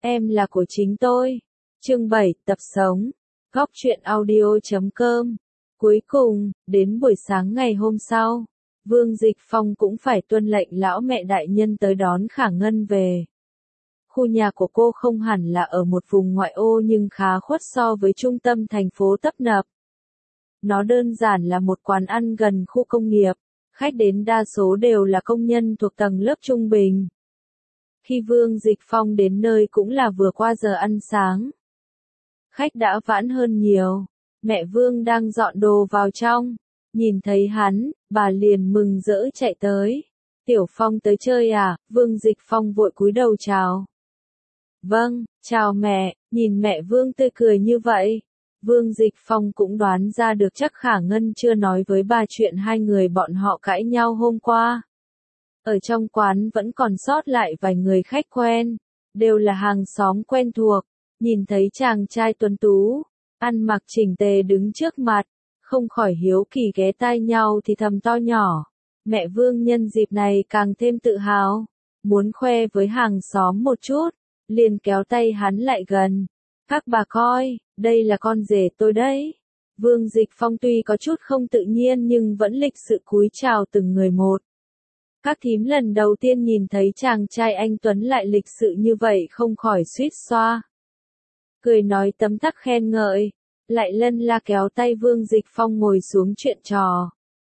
Em là của chính tôi. Chương 7, tập sống. Góc truyện audio.com. Cuối cùng, đến buổi sáng ngày hôm sau, Vương Dịch Phong cũng phải tuân lệnh lão mẹ đại nhân tới đón Khả Ngân về. Khu nhà của cô không hẳn là ở một vùng ngoại ô nhưng khá khuất so với trung tâm thành phố tấp nập. Nó đơn giản là một quán ăn gần khu công nghiệp, khách đến đa số đều là công nhân thuộc tầng lớp trung bình. Khi Vương Dịch Phong đến nơi cũng là vừa qua giờ ăn sáng. Khách đã vãn hơn nhiều, mẹ Vương đang dọn đồ vào trong, nhìn thấy hắn, bà liền mừng rỡ chạy tới. Tiểu Phong tới chơi à? Vương Dịch Phong vội cúi đầu chào. Vâng, chào mẹ. Nhìn mẹ Vương tươi cười như vậy, Vương Dịch Phong cũng đoán ra được chắc Khả Ngân chưa nói với bà chuyện hai người bọn họ cãi nhau hôm qua. Ở trong quán vẫn còn sót lại vài người khách quen, đều là hàng xóm quen thuộc. Nhìn thấy chàng trai tuấn tú, ăn mặc chỉnh tề đứng trước mặt, không khỏi hiếu kỳ ghé tai nhau thì thầm to nhỏ. Mẹ Vương nhân dịp này càng thêm tự hào, muốn khoe với hàng xóm một chút, liền kéo tay hắn lại gần. Các bà coi, đây là con rể tôi đấy. Vương Dịch Phong tuy có chút không tự nhiên nhưng vẫn lịch sự cúi chào từng người một. Các thím lần đầu tiên nhìn thấy chàng trai anh tuấn lại lịch sự như vậy không khỏi suýt xoa. Cười nói tấm tắc khen ngợi, lại lân la kéo tay Vương Dịch Phong ngồi xuống chuyện trò.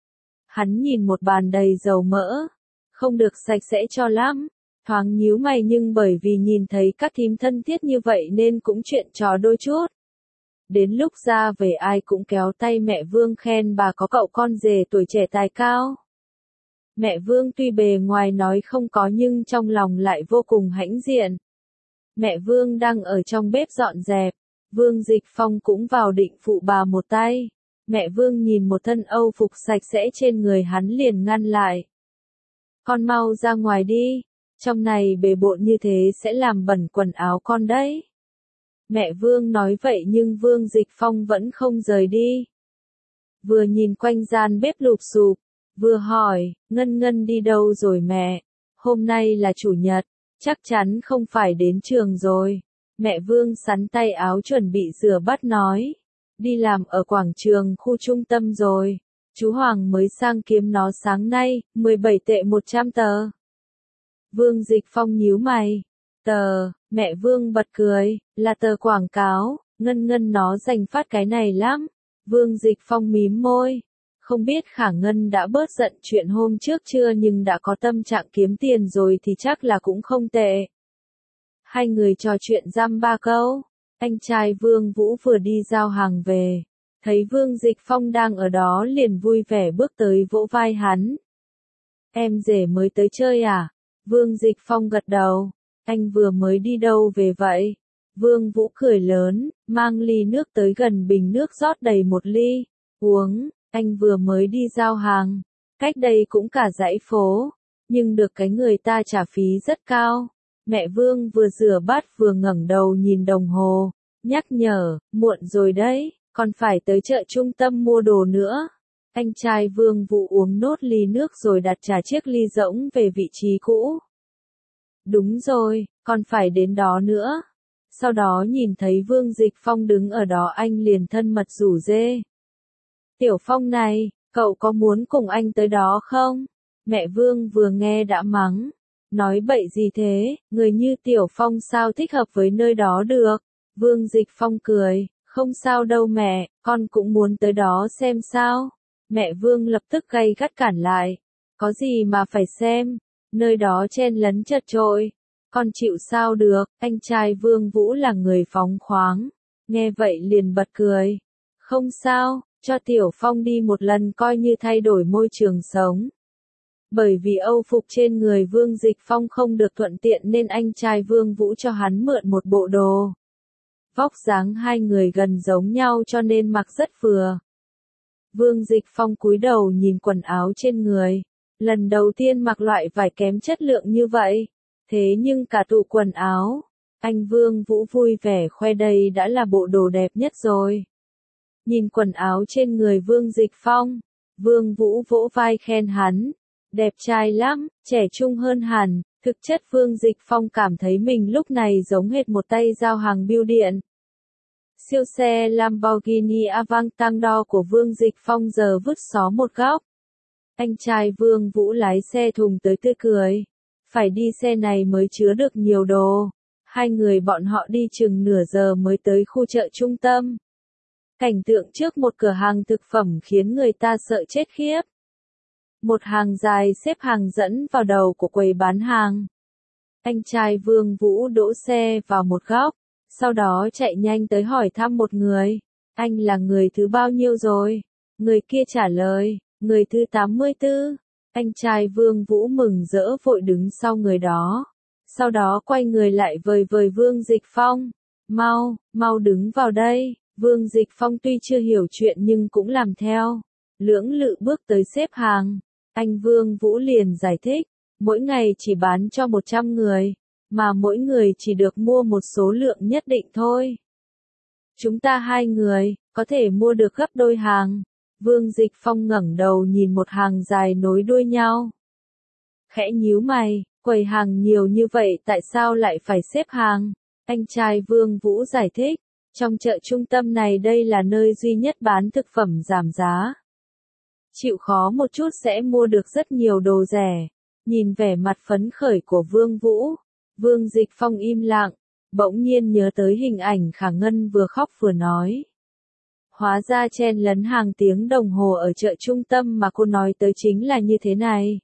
Hắn nhìn một bàn đầy dầu mỡ, không được sạch sẽ cho lắm, thoáng nhíu mày nhưng bởi vì nhìn thấy các thím thân thiết như vậy nên cũng chuyện trò đôi chút. Đến lúc ra về ai cũng kéo tay mẹ Vương khen bà có cậu con rể tuổi trẻ tài cao. Mẹ Vương tuy bề ngoài nói không có nhưng trong lòng lại vô cùng hãnh diện. Mẹ Vương đang ở trong bếp dọn dẹp, Vương Dịch Phong cũng vào định phụ bà một tay. Mẹ Vương nhìn một thân âu phục sạch sẽ trên người hắn liền ngăn lại. Con mau ra ngoài đi, trong này bề bộn như thế sẽ làm bẩn quần áo con đấy. Mẹ Vương nói vậy nhưng Vương Dịch Phong vẫn không rời đi. Vừa nhìn quanh gian bếp lụp xụp, vừa hỏi, Ngân Ngân đi đâu rồi mẹ? Hôm nay là chủ nhật, chắc chắn không phải đến trường rồi. Mẹ Vương sắn tay áo chuẩn bị rửa bát nói. Đi làm ở quảng trường khu trung tâm rồi. Chú Hoàng mới sang kiếm nó sáng nay, 17 tệ 100 tờ. Vương Dịch Phong nhíu mày. Tờ, mẹ Vương bật cười, là tờ quảng cáo, Ngân Ngân nó dành phát cái này lắm. Vương Dịch Phong mím môi. Không biết Khả Ngân đã bớt giận chuyện hôm trước chưa nhưng đã có tâm trạng kiếm tiền rồi thì chắc là cũng không tệ. Hai người trò chuyện dăm ba câu, anh trai Vương Vũ vừa đi giao hàng về, thấy Vương Dịch Phong đang ở đó liền vui vẻ bước tới vỗ vai hắn. Em rể mới tới chơi à? Vương Dịch Phong gật đầu, anh vừa mới đi đâu về vậy? Vương Vũ cười lớn, mang ly nước tới gần bình nước rót đầy một ly, uống. Anh vừa mới đi giao hàng, cách đây cũng cả dãy phố, nhưng được cái người ta trả phí rất cao. Mẹ Vương vừa rửa bát vừa ngẩng đầu nhìn đồng hồ, nhắc nhở, muộn rồi đấy, còn phải tới chợ trung tâm mua đồ nữa. Anh trai Vương Vũ uống nốt ly nước rồi đặt trả chiếc ly rỗng về vị trí cũ. Đúng rồi, còn phải đến đó nữa. Sau đó nhìn thấy Vương Dịch Phong đứng ở đó anh liền thân mật rủ rê. Tiểu Phong này, cậu có muốn cùng anh tới đó không? Mẹ Vương vừa nghe đã mắng. Nói bậy gì thế, người như Tiểu Phong sao thích hợp với nơi đó được? Vương Dịch Phong cười, không sao đâu mẹ, con cũng muốn tới đó xem sao. Mẹ Vương lập tức gay gắt cản lại. Có gì mà phải xem, nơi đó chen lấn chật chội. Con chịu sao được, anh trai Vương Vũ là người phóng khoáng. Nghe vậy liền bật cười. Không sao. Cho Tiểu Phong đi một lần coi như thay đổi môi trường sống. Bởi vì âu phục trên người Vương Dịch Phong không được thuận tiện nên anh trai Vương Vũ cho hắn mượn một bộ đồ. Vóc dáng hai người gần giống nhau cho nên mặc rất vừa. Vương Dịch Phong cúi đầu nhìn quần áo trên người. Lần đầu tiên mặc loại vải kém chất lượng như vậy. Thế nhưng cả tủ quần áo, anh Vương Vũ vui vẻ khoe đây đã là bộ đồ đẹp nhất rồi. Nhìn quần áo trên người Vương Dịch Phong, Vương Vũ vỗ vai khen hắn, đẹp trai lắm, trẻ trung hơn hẳn, Thực chất Vương Dịch Phong cảm thấy mình lúc này giống hệt một tay giao hàng bưu điện. Siêu xe Lamborghini Aventador của Vương Dịch Phong giờ vứt xó một góc. Anh trai Vương Vũ lái xe thùng tới tươi cười. Phải đi xe này mới chứa được nhiều đồ. Hai người bọn họ đi chừng nửa giờ mới tới khu chợ trung tâm. Cảnh tượng trước một cửa hàng thực phẩm khiến người ta sợ chết khiếp. Một hàng dài xếp hàng dẫn vào đầu của quầy bán hàng. Anh trai Vương Vũ đỗ xe vào một góc, sau đó chạy nhanh tới hỏi thăm một người. Anh là người thứ bao nhiêu rồi? Người kia trả lời, người thứ 84. Anh trai Vương Vũ mừng rỡ vội đứng sau người đó. Sau đó quay người lại vời vời Vương Dịch Phong. Mau đứng vào đây. Vương Dịch Phong tuy chưa hiểu chuyện nhưng cũng làm theo. Lưỡng lự bước tới xếp hàng. Anh Vương Vũ liền giải thích, mỗi ngày chỉ bán cho 100 người, mà mỗi người chỉ được mua một số lượng nhất định thôi. Chúng ta hai người, có thể mua được gấp đôi hàng. Vương Dịch Phong ngẩng đầu nhìn một hàng dài nối đuôi nhau. Khẽ nhíu mày, quầy hàng nhiều như vậy tại sao lại phải xếp hàng? Anh trai Vương Vũ giải thích, trong chợ trung tâm này đây là nơi duy nhất bán thực phẩm giảm giá. Chịu khó một chút sẽ mua được rất nhiều đồ rẻ. Nhìn vẻ mặt phấn khởi của Vương Vũ, Vương Dịch Phong im lặng, bỗng nhiên nhớ tới hình ảnh Khả Ngân vừa khóc vừa nói. Hóa ra chen lấn hàng tiếng đồng hồ ở chợ trung tâm mà cô nói tới chính là như thế này.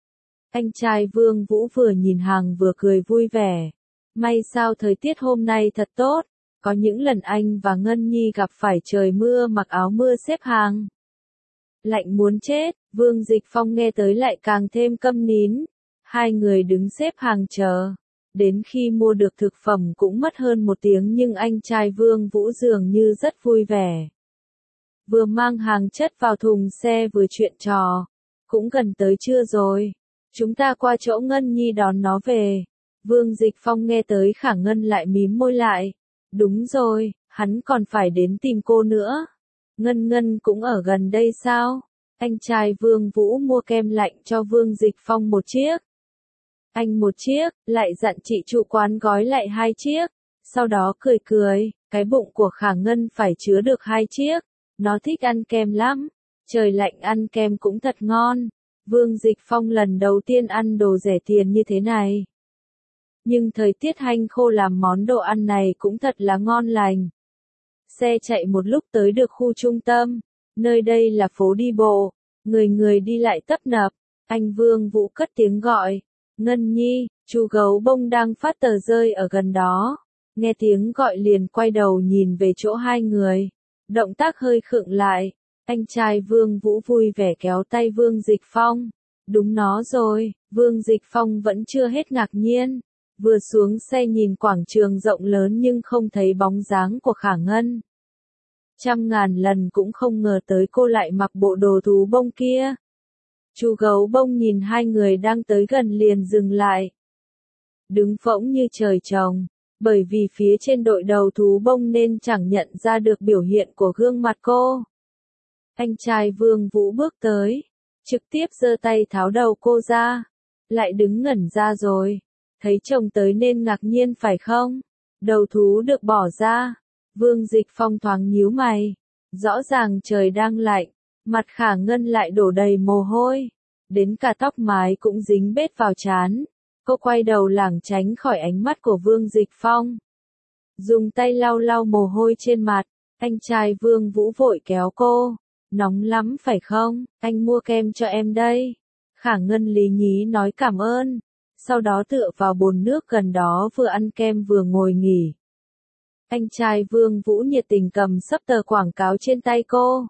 Anh trai Vương Vũ vừa nhìn hàng vừa cười vui vẻ. May sao thời tiết hôm nay thật tốt, có những lần anh và Ngân Nhi gặp phải trời mưa mặc áo mưa xếp hàng. Lạnh muốn chết, Vương Dịch Phong nghe tới lại càng thêm câm nín. Hai người đứng xếp hàng chờ. Đến khi mua được thực phẩm cũng mất hơn 1 tiếng nhưng anh trai Vương Vũ dường như rất vui vẻ. Vừa mang hàng chất vào thùng xe vừa chuyện trò. Cũng gần tới trưa rồi. Chúng ta qua chỗ Ngân Nhi đón nó về. Vương Dịch Phong nghe tới Khả Ngân lại mím môi lại. Đúng rồi, hắn còn phải đến tìm cô nữa. Ngân cũng ở gần đây sao? Anh trai Vương Vũ mua kem lạnh cho Vương Dịch Phong một chiếc. Anh một chiếc, lại dặn chị chủ quán gói lại 2 chiếc. Sau đó cười, cái bụng của Khả Ngân phải chứa được 2 chiếc. Nó thích ăn kem lắm. Trời lạnh ăn kem cũng thật ngon. Vương Dịch Phong lần đầu tiên ăn đồ rẻ tiền như thế này. Nhưng thời tiết hanh khô làm món đồ ăn này cũng thật là ngon lành. Xe chạy một lúc tới được khu trung tâm. Nơi đây là phố đi bộ. Người đi lại tấp nập. Anh Vương Vũ cất tiếng gọi. Ngân Nhi, chú gấu bông đang phát tờ rơi ở gần đó. Nghe tiếng gọi liền quay đầu nhìn về chỗ hai người. Động tác hơi khựng lại. Anh trai Vương Vũ vui vẻ kéo tay Vương Dịch Phong. Đúng nó rồi, Vương Dịch Phong vẫn chưa hết ngạc nhiên. Vừa xuống xe nhìn quảng trường rộng lớn nhưng không thấy bóng dáng của Khả Ngân. Trăm ngàn lần cũng không ngờ tới cô lại mặc bộ đồ thú bông kia. Chú gấu bông nhìn hai người đang tới gần liền dừng lại. Đứng phỗng như trời trồng, bởi vì phía trên đội đầu thú bông nên chẳng nhận ra được biểu hiện của gương mặt cô. Anh trai Vương Vũ bước tới, trực tiếp giơ tay tháo đầu cô ra. Lại đứng ngẩn ra rồi. Thấy chồng tới nên ngạc nhiên phải không? Đầu thú được bỏ ra. Vương Dịch Phong thoáng nhíu mày. Rõ ràng trời đang lạnh, mặt Khả Ngân lại đổ đầy mồ hôi. Đến cả tóc mái cũng dính bết vào trán. Cô quay đầu lảng tránh khỏi ánh mắt của Vương Dịch Phong. Dùng tay lau lau mồ hôi trên mặt. Anh trai Vương Vũ vội kéo cô. Nóng lắm phải không? Anh mua kem cho em đây. Khả Ngân lý nhí nói cảm ơn. Sau đó tựa vào bồn nước gần đó vừa ăn kem vừa ngồi nghỉ. Anh trai Vương Vũ nhiệt tình cầm sấp tờ quảng cáo trên tay cô.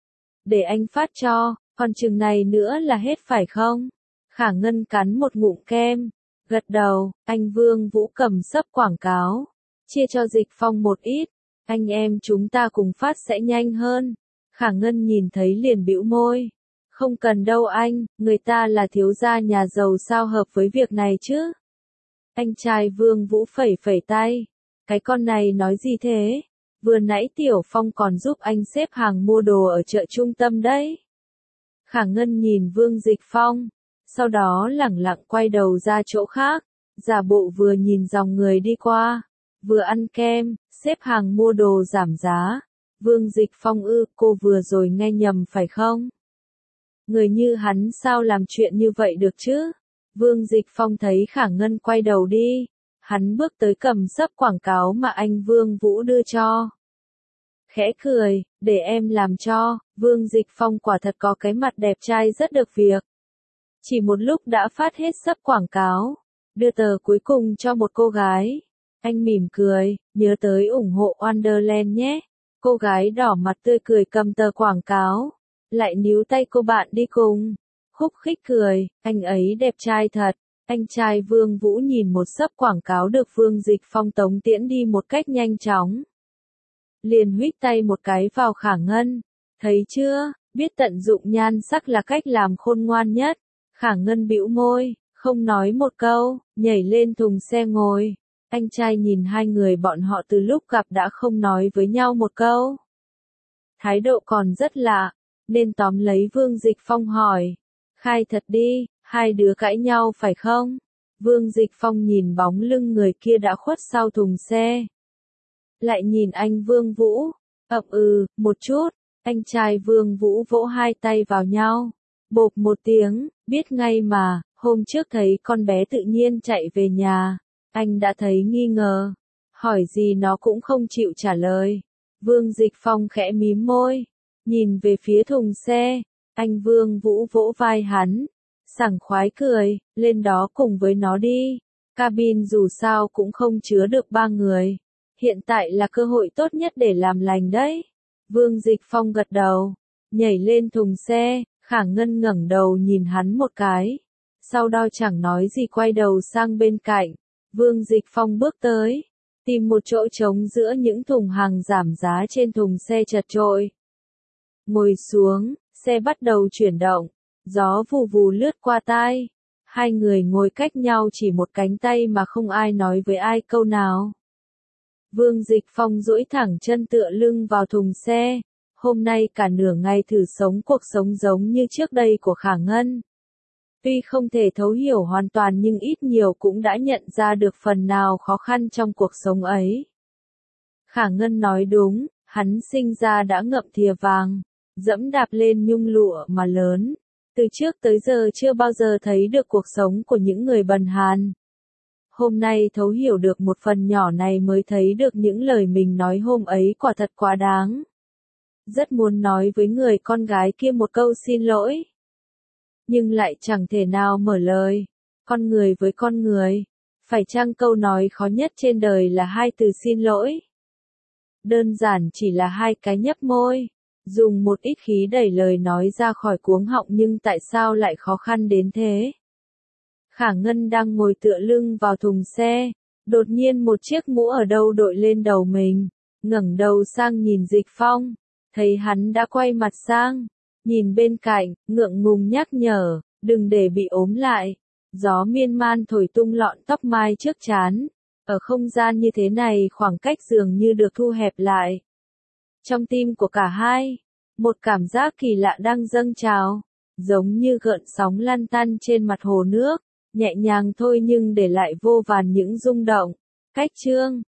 Để anh phát cho, còn chừng này nữa là hết phải không? Khả Ngân cắn một ngụm kem, gật đầu. Anh Vương Vũ cầm sấp quảng cáo, chia cho Dịch Phong một ít. Anh em chúng ta cùng phát sẽ nhanh hơn. Khả Ngân nhìn thấy liền bĩu môi. Không cần đâu anh, người ta là thiếu gia nhà giàu sao hợp với việc này chứ? Anh trai Vương Vũ phẩy phẩy tay. Cái con này nói gì thế? Vừa nãy Tiểu Phong còn giúp anh xếp hàng mua đồ ở chợ trung tâm đấy. Khả Ngân nhìn Vương Dịch Phong. sau đó lẳng lặng quay đầu ra chỗ khác, giả bộ vừa nhìn dòng người đi qua, vừa ăn kem, xếp hàng mua đồ giảm giá. Vương Dịch Phong cô vừa rồi nghe nhầm phải không? Người như hắn sao làm chuyện như vậy được chứ? Vương Dịch Phong thấy Khả Ngân quay đầu đi, hắn bước tới cầm sấp quảng cáo mà anh Vương Vũ đưa cho. Khẽ cười, để em làm cho. Vương Dịch Phong quả thật có cái mặt đẹp trai rất được việc. Chỉ một lúc đã phát hết sấp quảng cáo, đưa tờ cuối cùng cho một cô gái. Anh mỉm cười, nhớ tới ủng hộ Wonderland nhé. Cô gái đỏ mặt tươi cười cầm tờ quảng cáo, lại níu tay cô bạn đi cùng. Khúc khích cười, anh ấy đẹp trai thật. Anh trai Vương Vũ nhìn một sấp quảng cáo được Vương Dịch Phong tống tiễn đi một cách nhanh chóng. Liền huých tay một cái vào Khả Ngân. Thấy chưa, biết tận dụng nhan sắc là cách làm khôn ngoan nhất. Khả Ngân bĩu môi, không nói một câu, nhảy lên thùng xe ngồi. Anh trai nhìn hai người bọn họ từ lúc gặp đã không nói với nhau một câu. Thái độ còn rất lạ, nên tóm lấy Vương Dịch Phong hỏi. Khai thật đi, hai đứa cãi nhau phải không? Vương Dịch Phong nhìn bóng lưng người kia đã khuất sau thùng xe. Lại nhìn anh Vương Vũ, một chút. Anh trai Vương Vũ vỗ hai tay vào nhau. Bộp một tiếng, biết ngay mà, hôm trước thấy con bé tự nhiên chạy về nhà. Anh đã thấy nghi ngờ. Hỏi gì nó cũng không chịu trả lời. Vương Dịch Phong khẽ mím môi. Nhìn về phía thùng xe. Anh Vương Vũ vỗ vai hắn. Sảng khoái cười, lên đó cùng với nó đi. Cabin dù sao cũng không chứa được 3 người. Hiện tại là cơ hội tốt nhất để làm lành đấy. Vương Dịch Phong gật đầu. Nhảy lên thùng xe, Khả Ngân ngẩng đầu nhìn hắn một cái. Sau đó chẳng nói gì quay đầu sang bên cạnh. Vương Dịch Phong bước tới, tìm một chỗ trống giữa những thùng hàng giảm giá trên thùng xe chật chội. Ngồi xuống, xe bắt đầu chuyển động, gió vù vù lướt qua tai. Hai người ngồi cách nhau chỉ một cánh tay mà không ai nói với ai câu nào. Vương Dịch Phong duỗi thẳng chân tựa lưng vào thùng xe. Hôm nay cả nửa ngày thử sống cuộc sống giống như trước đây của Khả Ngân. Tuy không thể thấu hiểu hoàn toàn nhưng ít nhiều cũng đã nhận ra được phần nào khó khăn trong cuộc sống ấy. Khả Ngân nói đúng, hắn sinh ra đã ngậm thìa vàng, dẫm đạp lên nhung lụa mà lớn. Từ trước tới giờ chưa bao giờ thấy được cuộc sống của những người bần hàn. Hôm nay thấu hiểu được một phần nhỏ này mới thấy được những lời mình nói hôm ấy quả thật quá đáng. Rất muốn nói với người con gái kia một câu xin lỗi. Nhưng lại chẳng thể nào mở lời. Con người với con người. Phải chăng câu nói khó nhất trên đời là hai từ xin lỗi? Đơn giản chỉ là hai cái nhấp môi. Dùng một ít khí đẩy lời nói ra khỏi cuống họng nhưng tại sao lại khó khăn đến thế? Khả Ngân đang ngồi tựa lưng vào thùng xe. Đột nhiên một chiếc mũ ở đâu đội lên đầu mình. Ngẩng đầu sang nhìn Dịch Phong. Thấy hắn đã quay mặt sang. Nhìn bên cạnh, ngượng ngùng nhắc nhở, đừng để bị ốm lại. Gió miên man thổi tung lọn tóc mai trước trán. Ở không gian như thế này khoảng cách dường như được thu hẹp lại. Trong tim của cả hai, một cảm giác kỳ lạ đang dâng trào. Giống như gợn sóng lăn tăn trên mặt hồ nước. Nhẹ nhàng thôi nhưng để lại vô vàn những rung động. Cách chương